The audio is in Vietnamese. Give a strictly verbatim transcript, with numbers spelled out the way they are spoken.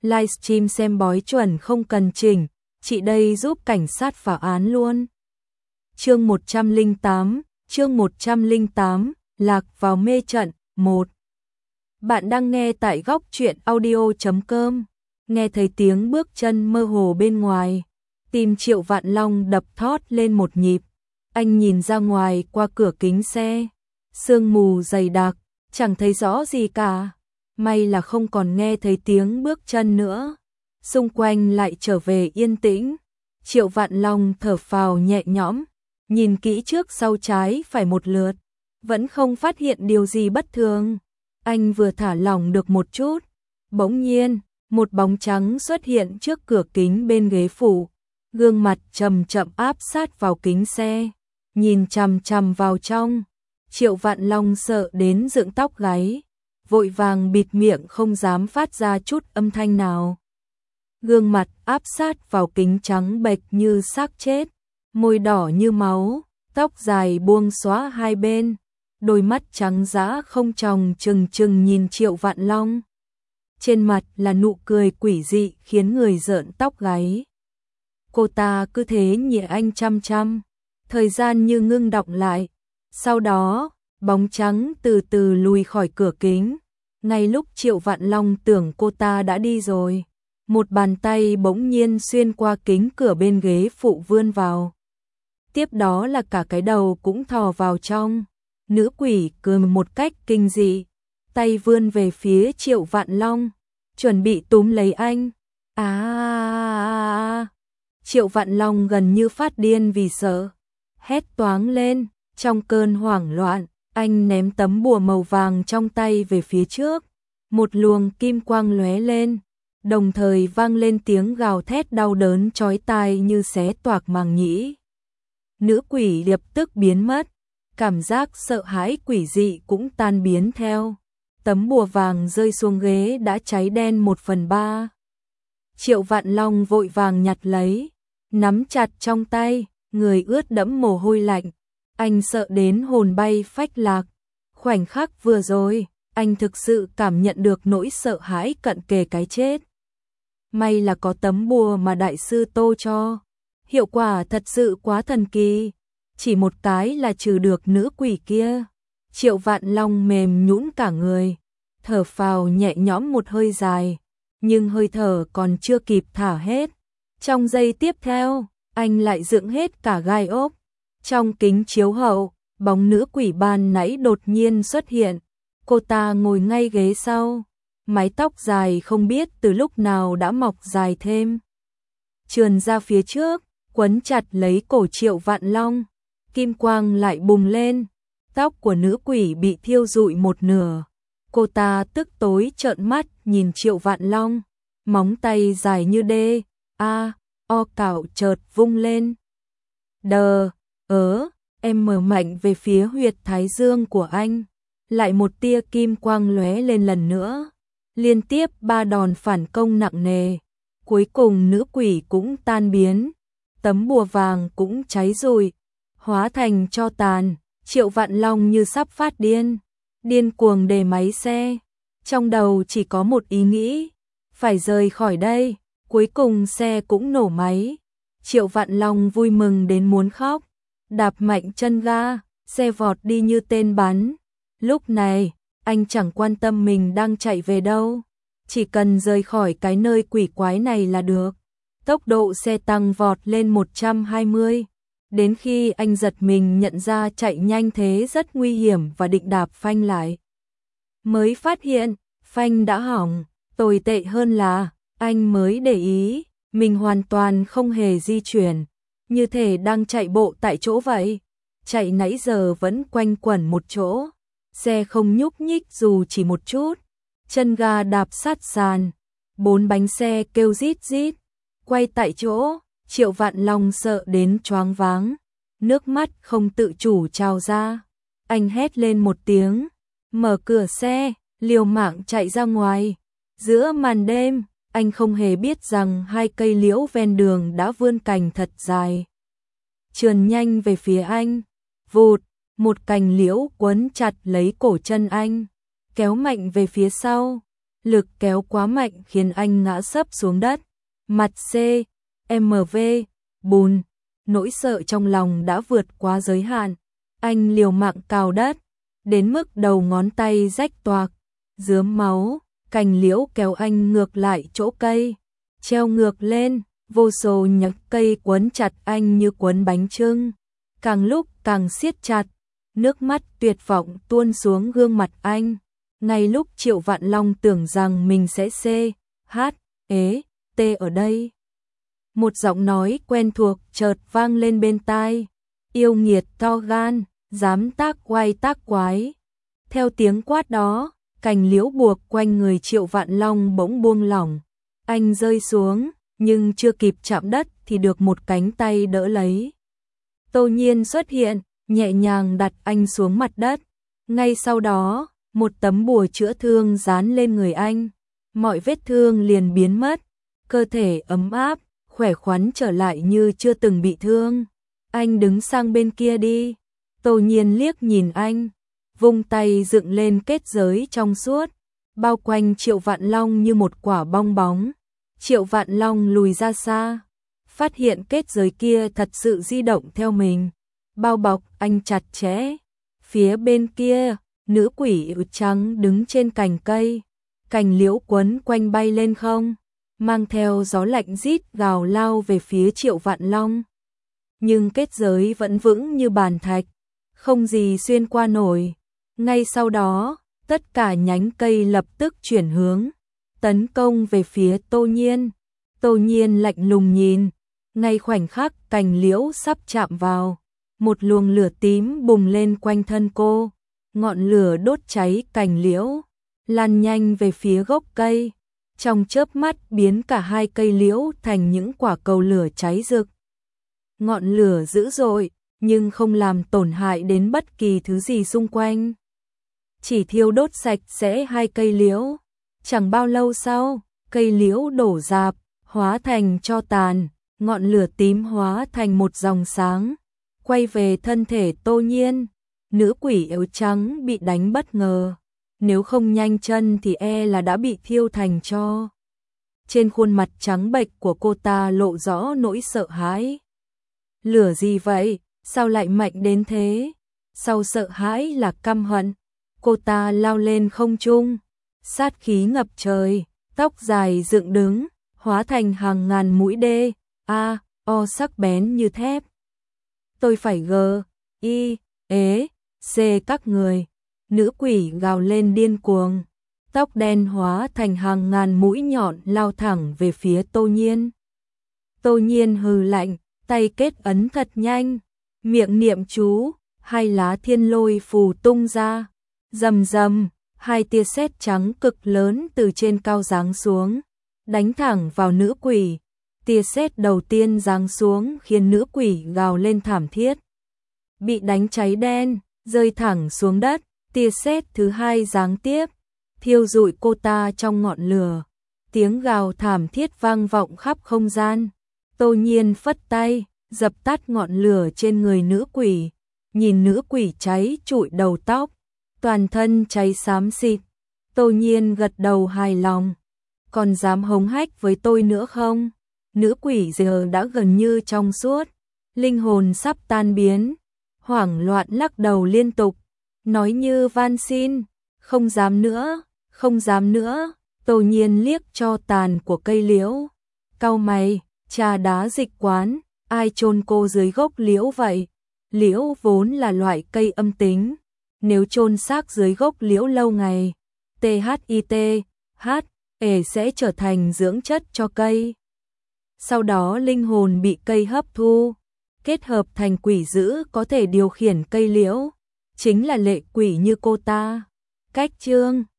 livestream xem bói chuẩn không cần chỉnh, chị đây giúp cảnh sát phá án luôn. Chương một trăm lẻ tám, chương một trăm lẻ tám, lạc vào mê trận, một. Bạn đang nghe tại góc truyện audio chấm com, nghe thấy tiếng bước chân mơ hồ bên ngoài, tim Triệu Vạn Long đập thót lên một nhịp. Anh nhìn ra ngoài qua cửa kính xe, sương mù dày đặc, chẳng thấy rõ gì cả. May là không còn nghe thấy tiếng bước chân nữa, xung quanh lại trở về yên tĩnh. Triệu Vạn Long thở phào nhẹ nhõm, nhìn kỹ trước sau trái phải một lượt, vẫn không phát hiện điều gì bất thường. Anh vừa thả lỏng được một chút, bỗng nhiên, một bóng trắng xuất hiện trước cửa kính bên ghế phụ, gương mặt chậm chậm áp sát vào kính xe, nhìn chằm chằm vào trong. Triệu Vạn Long sợ đến dựng tóc gáy, vội vàng bịt miệng không dám phát ra chút âm thanh nào. Gương mặt áp sát vào kính trắng bệch như xác chết, môi đỏ như máu, tóc dài buông xõa hai bên, đôi mắt trắng dã không tròng trừng trừng nhìn Triệu Vạn Long. Trên mặt là nụ cười quỷ dị khiến người rợn tóc gáy. Cô ta cứ thế nhìn anh chăm chăm, thời gian như ngưng đọng lại. Sau đó, bóng trắng từ từ lùi khỏi cửa kính. Ngay lúc Triệu Vạn Long tưởng cô ta đã đi rồi, một bàn tay bỗng nhiên xuyên qua kính cửa bên ghế phụ vươn vào. Tiếp đó là cả cái đầu cũng thò vào trong. Nữ quỷ cười một cách kinh dị, tay vươn về phía Triệu Vạn Long, chuẩn bị túm lấy anh. À! Triệu Vạn Long gần như phát điên vì sợ, hét toáng lên. Trong cơn hoảng loạn, anh ném tấm bùa màu vàng trong tay về phía trước. Một luồng kim quang lóe lên, đồng thời vang lên tiếng gào thét đau đớn chói tai như xé toạc màng nhĩ. Nữ quỷ lập tức biến mất, cảm giác sợ hãi quỷ dị cũng tan biến theo. Tấm bùa vàng rơi xuống ghế đã cháy đen một phần ba. Triệu Vạn Long vội vàng nhặt lấy, nắm chặt trong tay, người ướt đẫm mồ hôi lạnh. Anh sợ đến hồn bay phách lạc. Khoảnh khắc vừa rồi, anh thực sự cảm nhận được nỗi sợ hãi cận kề cái chết. May là có tấm bùa mà đại sư Tô cho, hiệu quả thật sự quá thần kỳ, chỉ một cái là trừ được nữ quỷ kia. Triệu Vạn Long mềm nhũn cả người, thở phào nhẹ nhõm một hơi dài, nhưng hơi thở còn chưa kịp thả hết. Trong giây tiếp theo, anh lại dựng hết cả gai ốc. Trong kính chiếu hậu, bóng nữ quỷ ban nãy đột nhiên xuất hiện. Cô ta ngồi ngay ghế sau, mái tóc dài không biết từ lúc nào đã mọc dài thêm, trườn ra phía trước, quấn chặt lấy cổ Triệu Vạn Long. Kim quang lại bùng lên, tóc của nữ quỷ bị thiêu rụi một nửa. Cô ta tức tối trợn mắt nhìn Triệu Vạn Long, móng tay dài như đê, a, o cào chợt vung lên. Đờ, ớ, em mở mạnh về phía huyệt thái dương của anh. Lại một tia kim quang lóe lên lần nữa. Liên tiếp ba đòn phản công nặng nề. Cuối cùng nữ quỷ cũng tan biến. Tấm bùa vàng cũng cháy rụi, hóa thành tro tàn. Triệu Vạn Long như sắp phát điên, điên cuồng đề máy xe. Trong đầu chỉ có một ý nghĩ, phải rời khỏi đây. Cuối cùng xe cũng nổ máy. Triệu Vạn Long vui mừng đến muốn khóc, đạp mạnh chân ga, xe vọt đi như tên bắn. Lúc này, anh chẳng quan tâm mình đang chạy về đâu, chỉ cần rời khỏi cái nơi quỷ quái này là được. Tốc độ xe tăng vọt lên một trăm hai mươi, đến khi anh giật mình nhận ra chạy nhanh thế rất nguy hiểm và định đạp phanh lại. Mới phát hiện, phanh đã hỏng, tồi tệ hơn là, anh mới để ý, mình hoàn toàn không hề di chuyển, như thể đang chạy bộ tại chỗ vậy. Chạy nãy giờ vẫn quanh quẩn một chỗ, xe không nhúc nhích dù chỉ một chút, chân ga đạp sát sàn, bốn bánh xe kêu rít rít, quay tại chỗ. Triệu Vạn Long sợ đến choáng váng, nước mắt không tự chủ trào ra. Anh hét lên một tiếng, mở cửa xe, liều mạng chạy ra ngoài. Giữa màn đêm, anh không hề biết rằng hai cây liễu ven đường đã vươn cành thật dài, trườn nhanh về phía anh. Vụt, một cành liễu quấn chặt lấy cổ chân anh, kéo mạnh về phía sau. lực kéo quá mạnh khiến anh ngã sấp xuống đất. Mặt C, em vê, bùn, nỗi sợ trong lòng đã vượt quá giới hạn. Anh liều mạng cào đất, đến mức đầu ngón tay rách toạc, rớm máu, cành liễu kéo anh ngược lại chỗ cây, treo ngược lên, vô số nhánh cây quấn chặt anh như quấn bánh chưng, càng lúc càng siết chặt, nước mắt tuyệt vọng tuôn xuống gương mặt anh. Ngay lúc Triệu Vạn Long tưởng rằng mình sẽ C, H, ế, T ở đây, một giọng nói quen thuộc chợt vang lên bên tai. Yêu nghiệt to gan, dám tác oai tác quái. Theo tiếng quát đó, cành liễu buộc quanh người Triệu Vạn Long bỗng buông lỏng. Anh rơi xuống, nhưng chưa kịp chạm đất thì được một cánh tay đỡ lấy. Tô Nhiên xuất hiện, nhẹ nhàng đặt anh xuống mặt đất. Ngay sau đó, một tấm bùa chữa thương dán lên người anh. Mọi vết thương liền biến mất, cơ thể ấm áp, khỏe khoắn trở lại như chưa từng bị thương. Anh đứng sang bên kia đi. Tô Nhiên liếc nhìn anh, vung tay dựng lên kết giới trong suốt, bao quanh Triệu Vạn Long như một quả bong bóng. Triệu Vạn Long lùi ra xa, phát hiện kết giới kia thật sự di động theo mình, bao bọc anh chặt chẽ. Phía bên kia, nữ quỷ áo trắng đứng trên cành cây, cành liễu quấn quanh bay lên không, mang theo gió lạnh rít gào lao về phía Triệu Vạn Long. Nhưng kết giới vẫn vững như bàn thạch, không gì xuyên qua nổi. Ngay sau đó, tất cả nhánh cây lập tức chuyển hướng, tấn công về phía Tô Nhiên. Tô Nhiên lạnh lùng nhìn, ngay khoảnh khắc cành liễu sắp chạm vào, một luồng lửa tím bùng lên quanh thân cô, ngọn lửa đốt cháy cành liễu, lan nhanh về phía gốc cây, trong chớp mắt biến cả hai cây liễu thành những quả cầu lửa cháy rực. Ngọn lửa dữ dội, nhưng không làm tổn hại đến bất kỳ thứ gì xung quanh, chỉ thiêu đốt sạch sẽ hai cây liễu. Chẳng bao lâu sau, cây liễu đổ rạp, hóa thành tro tàn, ngọn lửa tím hóa thành một dòng sáng, quay về thân thể Tô Nhiên. Nữ quỷ áo trắng bị đánh bất ngờ, nếu không nhanh chân thì e là đã bị thiêu thành tro. Trên khuôn mặt trắng bệch của cô ta lộ rõ nỗi sợ hãi. Lửa gì vậy? Sao lại mạnh đến thế? Sau sợ hãi là căm hận. Cô ta lao lên không trung, sát khí ngập trời, tóc dài dựng đứng, hóa thành hàng ngàn mũi đê, a, o sắc bén như thép. Tôi phải gờ, y, ế, c các người. Nữ quỷ gào lên điên cuồng, tóc đen hóa thành hàng ngàn mũi nhọn lao thẳng về phía Tô Nhiên. Tô Nhiên hừ lạnh, tay kết ấn thật nhanh, miệng niệm chú, hai lá thiên lôi phù tung ra, rầm rầm, hai tia sét trắng cực lớn từ trên cao giáng xuống, đánh thẳng vào nữ quỷ. Tia sét đầu tiên giáng xuống khiến nữ quỷ gào lên thảm thiết, bị đánh cháy đen, rơi thẳng xuống đất. Tia sét thứ hai giáng tiếp, thiêu rụi cô ta trong ngọn lửa. Tiếng gào thảm thiết vang vọng khắp không gian. Tô Nhiên phất tay, dập tắt ngọn lửa trên người nữ quỷ, nhìn nữ quỷ cháy trụi đầu tóc, toàn thân cháy xám xịt. Tô Nhiên gật đầu hài lòng. Còn dám hống hách với tôi nữa không? Nữ quỷ giờ đã gần như trong suốt, linh hồn sắp tan biến, hoảng loạn lắc đầu liên tục, nói như van xin, không dám nữa, không dám nữa. Tô Nhiên liếc cho tàn của cây liễu, cau mày, trà đá dịch quán, ai chôn cô dưới gốc liễu vậy? Liễu vốn là loại cây âm tính, nếu chôn xác dưới gốc liễu lâu ngày, tê hát i tê, H, ể sẽ trở thành dưỡng chất cho cây. Sau đó linh hồn bị cây hấp thu, kết hợp thành quỷ dữ có thể điều khiển cây liễu, chính là lệ quỷ như cô ta. Cách chương